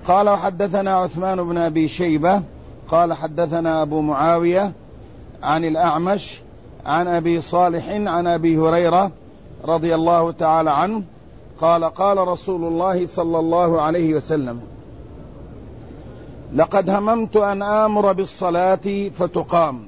قال وحدثنا عثمان بن أبي شيبة قال حدثنا أبو معاوية عن الأعمش عن أبي صالح عن أبي هريرة رضي الله تعالى عنه قال قال رسول الله صلى الله عليه وسلم: لقد هممت أن آمر بالصلاة فتقام،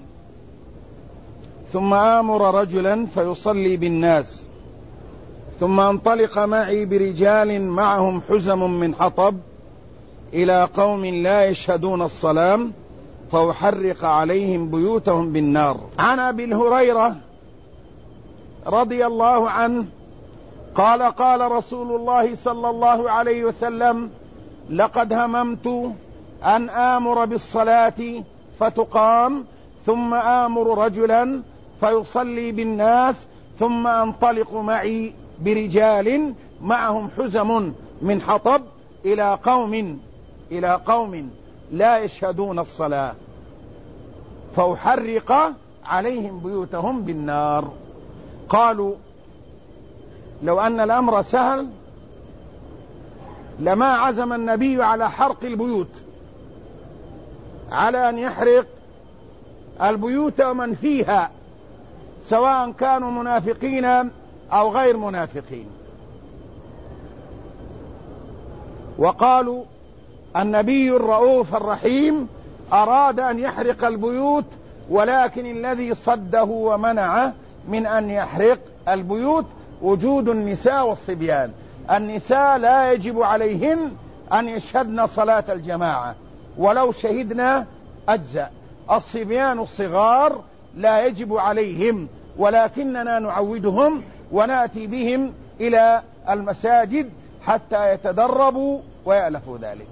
ثم آمر رجلا فيصلي بالناس، ثم انطلق معي برجال معهم حزم من حطب إلى قوم لا يشهدون الصلاة فأحرق عليهم بيوتهم بالنار. عن أبي هريرة رضي الله عنه قال قال رسول الله صلى الله عليه وسلم: لقد هممت أن آمر بالصلاة فتقام، ثم آمر رجلا فيصلي بالناس، ثم أنطلق معي برجال معهم حزم من حطب إلى قوم لا يشهدون الصلاة فأحرق عليهم بيوتهم بالنار. قالوا: لو أن الأمر سهل لما عزم النبي على حرق البيوت، على أن يحرق البيوت ومن فيها سواء كانوا منافقين أو غير منافقين. وقالوا: النبي الرؤوف الرحيم أراد أن يحرق البيوت، ولكن الذي صده ومنعه من أن يحرق البيوت وجود النساء والصبيان. النساء لا يجب عليهن أن يشهدن صلاة الجماعة، ولو شهدنا أجزاء. الصبيان الصغار لا يجب عليهم، ولكننا نعودهم ونأتي بهم إلى المساجد حتى يتدربوا ويألفوا ذلك.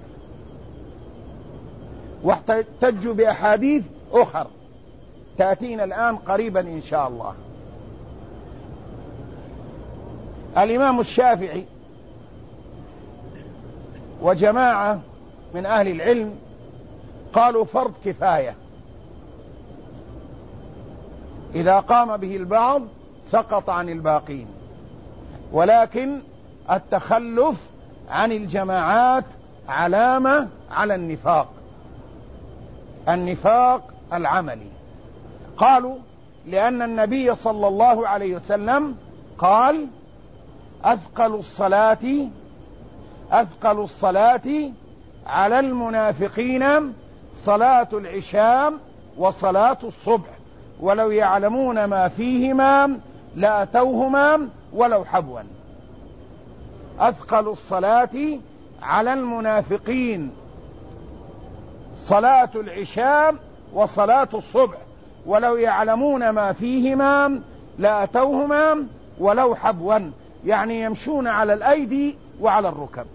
واحتجوا بأحاديث أخر تأتينا الآن قريبا إن شاء الله. الإمام الشافعي وجماعة من أهل العلم قالوا فرض كفاية، إذا قام به البعض سقط عن الباقين، ولكن التخلف عن الجماعات علامة على النفاق العملي. قالوا: لأن النبي صلى الله عليه وسلم قال: أثقل الصلاة على المنافقين صلاة العشاء وصلاة الصبح، ولو يعلمون ما فيهما لأتوهما ولو حبوا. أثقل الصلاة على المنافقين صلاة العشاء وصلاة الصبح، ولو يعلمون ما فيهما لأتوهما ولو حبوا، يعني يمشون على الأيدي وعلى الركب.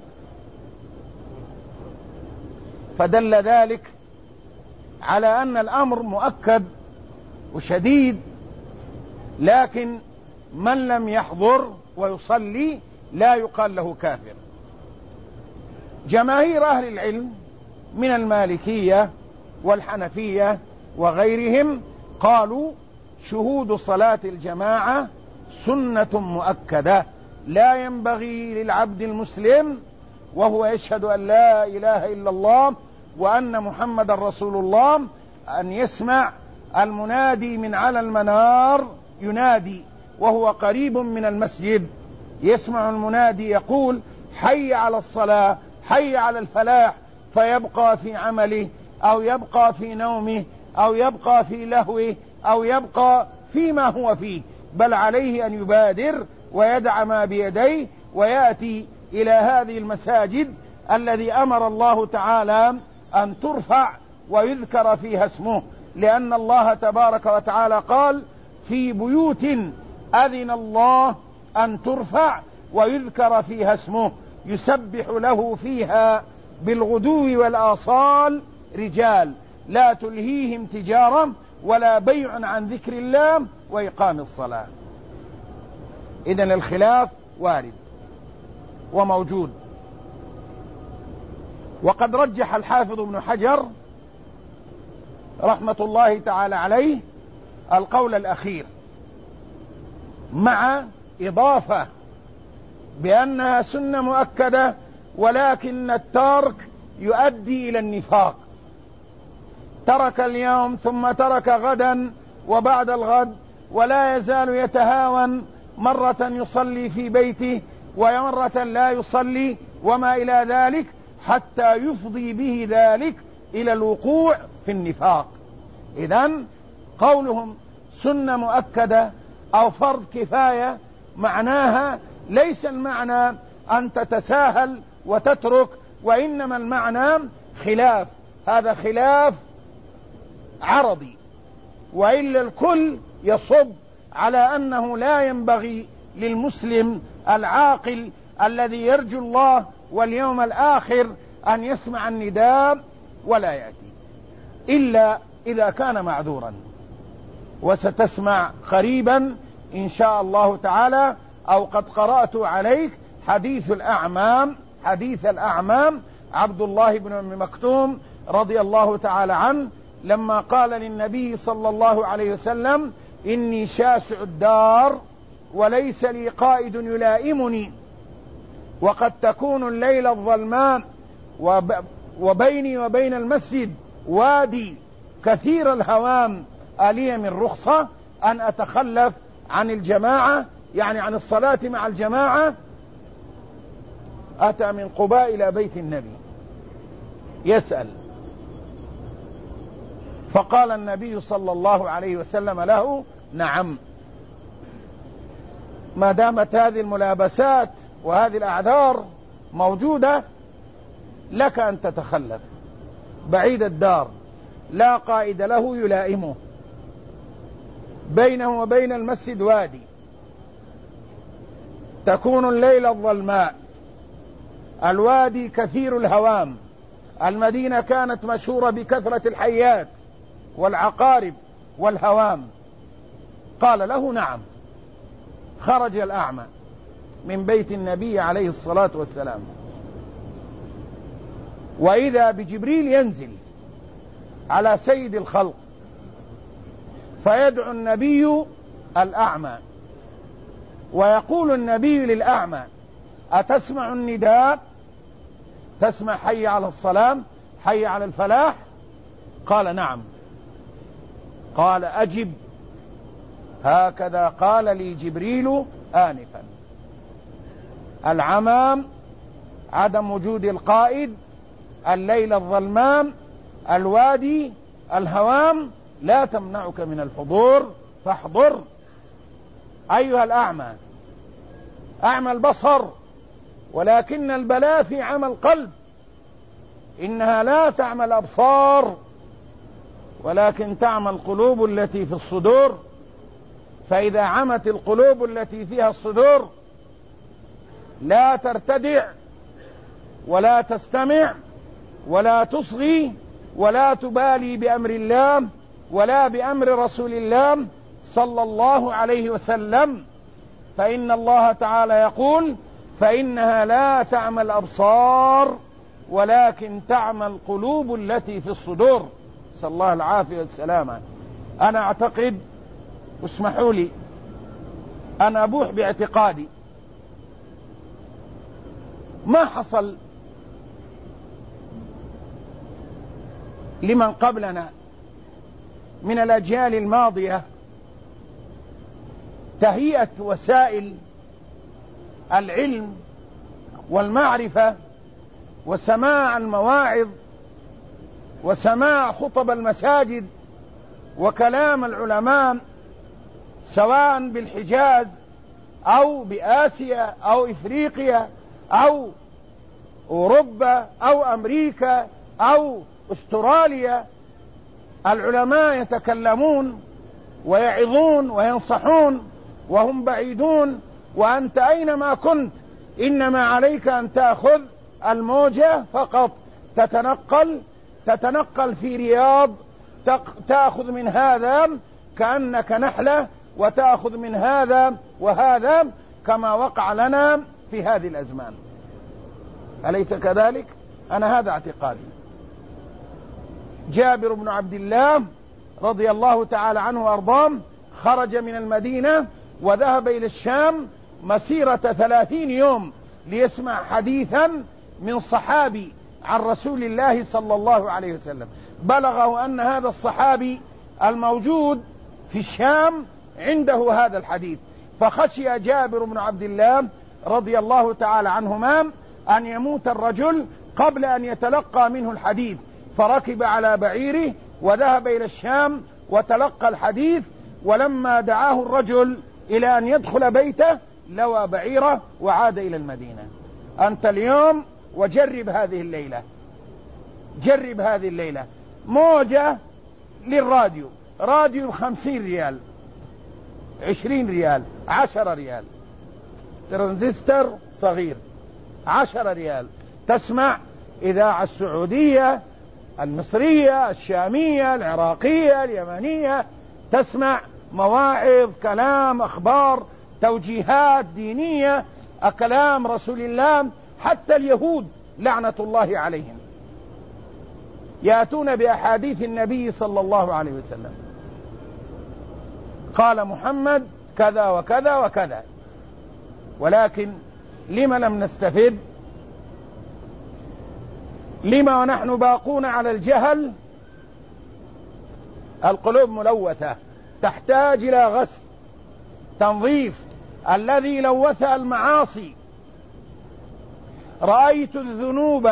فدل ذلك على أن الأمر مؤكد وشديد، لكن من لم يحضر ويصلي لا يقال له كافر. جماهير أهل العلم من المالكية والحنفية وغيرهم قالوا: شهود صلاة الجماعة سنة مؤكدة، لا ينبغي للعبد المسلم وهو يشهد أن لا إله إلا الله وأن محمد رسول الله أن يسمع المنادي من على المنار ينادي وهو قريب من المسجد، يسمع المنادي يقول: حي على الصلاة، حي على الفلاح، فيبقى في عمله أو يبقى في نومه أو يبقى في لهوه أو يبقى فيما هو فيه، بل عليه أن يبادر ويدع ما بيديه ويأتي إلى هذه المساجد الذي أمر الله تعالى أن ترفع ويذكر فيها اسمه، لأن الله تبارك وتعالى قال: في بيوت أذن الله أن ترفع ويذكر فيها اسمه يسبح له فيها بالغدو والآصال رجال لا تلهيهم تجارة ولا بيع عن ذكر الله وإقام الصلاة. إذن الخلاف وارد وموجود. وقد رجح الحافظ ابن حجر رحمة الله تعالى عليه القول الأخير، مع إضافة بأنها سنة مؤكدة، ولكن التارك يؤدي إلى النفاق. ترك اليوم ثم ترك غدا وبعد الغد، ولا يزال يتهاون، مرة يصلي في بيته ومرة لا يصلي وما إلى ذلك، حتى يفضي به ذلك إلى الوقوع في النفاق. إذن قولهم سنة مؤكدة أو فرض كفاية معناها ليس المعنى أن تتساهل وتترك، وإنما المعنى خلاف، هذا خلاف عرضي، وإلا الكل يصب على أنه لا ينبغي للمسلم العاقل الذي يرجو الله واليوم الآخر أن يسمع النداء ولا يأتي، إلا إذا كان معذورا. وستسمع قريبا إن شاء الله تعالى، أو قد قرأت عليك حديث الأعمام عبد الله بن أم مكتوم رضي الله تعالى عنه، لما قال للنبي صلى الله عليه وسلم: إني شاسع الدار وليس لي قائد يلائمني، وقد تكون الليل الظلماء، وبيني وبين المسجد وادي كثير الهوام، ألي من رخصة أن أتخلف عن الجماعة، يعني عن الصلاة مع الجماعة؟ أتى من قباء إلى بيت النبي يسأل، فقال النبي صلى الله عليه وسلم له: نعم، ما دامت هذه الملابسات وهذه الأعذار موجودة لك أن تتخلف. بعيد الدار، لا قائد له يلائمه، بينه وبين المسجد وادي، تكون الليل الظلماء، الوادي كثير الهوام، المدينة كانت مشهورة بكثرة الحيات والعقارب والهوام. قال له: نعم. خرج الأعمى من بيت النبي عليه الصلاة والسلام، وإذا بجبريل ينزل على سيد الخلق، فيدعو النبي الأعمى، ويقول النبي للأعمى: أتسمع النداء؟ تسمع حي على الصلاة، حي على الفلاح؟ قال: نعم. قال: أجب، هكذا قال لي جبريل آنفا. العمام، عدم وجود القائد، الليل الظلمام، الوادي، الهوام، لا تمنعك من الحضور، فاحضر. أيها الأعمى، أعمى البصر، ولكن البلاء في عمى القلب، إنها لا تعمى الأبصار ولكن تعمى القلوب التي في الصدور. فإذا عمت القلوب التي فيها الصدور لا ترتدع ولا تستمع ولا تصغي ولا تبالي بأمر الله ولا بأمر رسول الله صلى الله عليه وسلم. فإن الله تعالى يقول: فإنها لا تعمى الأبصار ولكن تعمى القلوب التي في الصدور. نسأل الله العافية والسلامة. أنا أعتقد، اسمحوا لي أنا أبوح باعتقادي، ما حصل لمن قبلنا من الأجيال الماضية تهيئة وسائل العلم والمعرفة وسماع المواعظ وسماع خطب المساجد وكلام العلماء، سواء بالحجاز أو بآسيا أو إفريقيا أو أوروبا أو أمريكا أو أستراليا. العلماء يتكلمون ويعظون وينصحون وهم بعيدون، وأنت أينما كنت إنما عليك أن تأخذ الموجة فقط، تتنقل في رياض، تأخذ من هذا كأنك نحلة وتأخذ من هذا وهذا، كما وقع لنا في هذه الأزمان. أليس كذلك؟ أنا هذا اعتقادي. جابر بن عبد الله رضي الله تعالى عنه وأرضاه خرج من المدينة وذهب إلى الشام مسيرة 30 يوم ليسمع حديثا من صحابي عن رسول الله صلى الله عليه وسلم. بلغه أن هذا الصحابي الموجود في الشام عنده هذا الحديث، فخشي جابر بن عبد الله رضي الله تعالى عنهما أن يموت الرجل قبل أن يتلقى منه الحديث، فركب على بعيره وذهب إلى الشام وتلقى الحديث. ولما دعاه الرجل إلى أن يدخل بيته لوى بعيره وعاد إلى المدينة. أنت اليوم وجرب هذه الليلة، جرب هذه الليلة موجة للراديو، راديو 50 ريال، 20 ريال، 10 ريال، ترانزستور صغير 10 ريال، تسمع إذاعة السعودية، المصرية، الشامية، العراقية، اليمنية، تسمع مواعظ، كلام، أخبار، توجيهات دينية، كلام رسول الله. حتى اليهود لعنة الله عليهم يأتون بأحاديث النبي صلى الله عليه وسلم، قال محمد كذا وكذا وكذا. ولكن لما لم نستفد؟ لما ونحن باقون على الجهل؟ القلوب ملوثة تحتاج إلى غسل، تنظيف. الذي لوثها المعاصي. رأيت الذنوب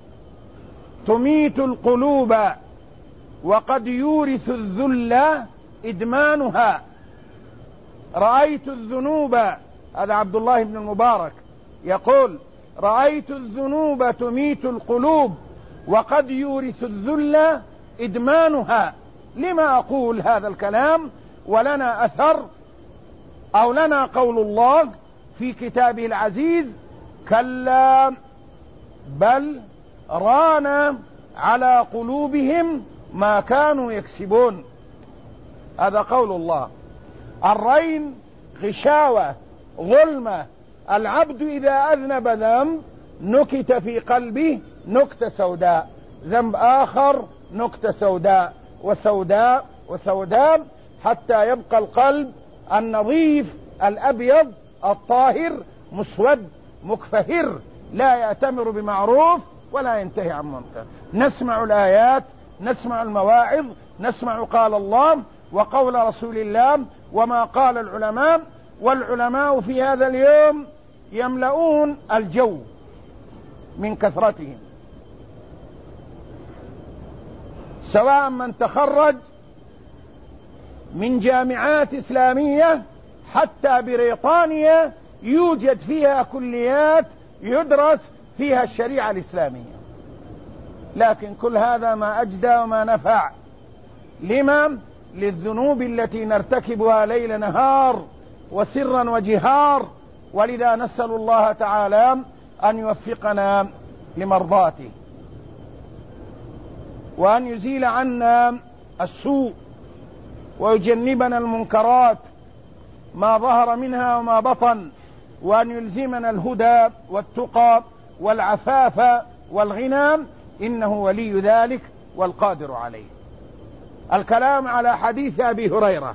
تميت القلوب وقد يورث الذل إدمانها. رأيت الذنوب، هذا عبد الله بن المبارك يقول: رأيت الذنوب تميت القلوب وقد يورث الذل إدمانها. لما أقول هذا الكلام ولنا أثر أو لنا قول الله في كتابه العزيز: كلا بل ران على قلوبهم ما كانوا يكسبون. هذا قول الله. الرين غشاوة، ظلمة. العبد إذا أذنب ذنب نكت في قلبه نكتة سوداء، ذنب آخر نكتة سوداء وسوداء وسوداء، حتى يبقى القلب النظيف الأبيض الطاهر مسود مكفهر، لا يأتمر بمعروف ولا ينتهي عن منكر. نسمع الآيات، نسمع المواعظ، نسمع قال الله وقول رسول الله وما قال العلماء. والعلماء في هذا اليوم يملؤون الجو من كثرتهم، سواء من تخرج من جامعات إسلامية حتى بريطانيا يوجد فيها كليات يدرس فيها الشريعة الإسلامية. لكن كل هذا ما أجدى وما نفع. لما؟ للذنوب التي نرتكبها ليل نهار وسرا وجهار. ولذا نسأل الله تعالى أن يوفقنا لمرضاته، وأن يزيل عنا السوء، ويجنبنا المنكرات ما ظهر منها وما بطن، وأن يلزمنا الهدى والتقى والعفاف والغنى، إنه ولي ذلك والقادر عليه. الكلام على حديث أبي هريرة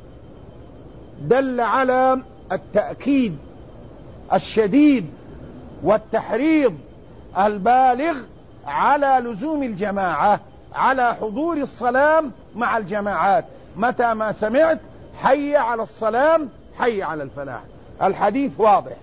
دل على التأكيد الشديد والتحريض البالغ على لزوم الجماعة، على حضور الصلاة مع الجماعات. متى ما سمعت حي على الصلاة حي على الفلاح. الحديث واضح.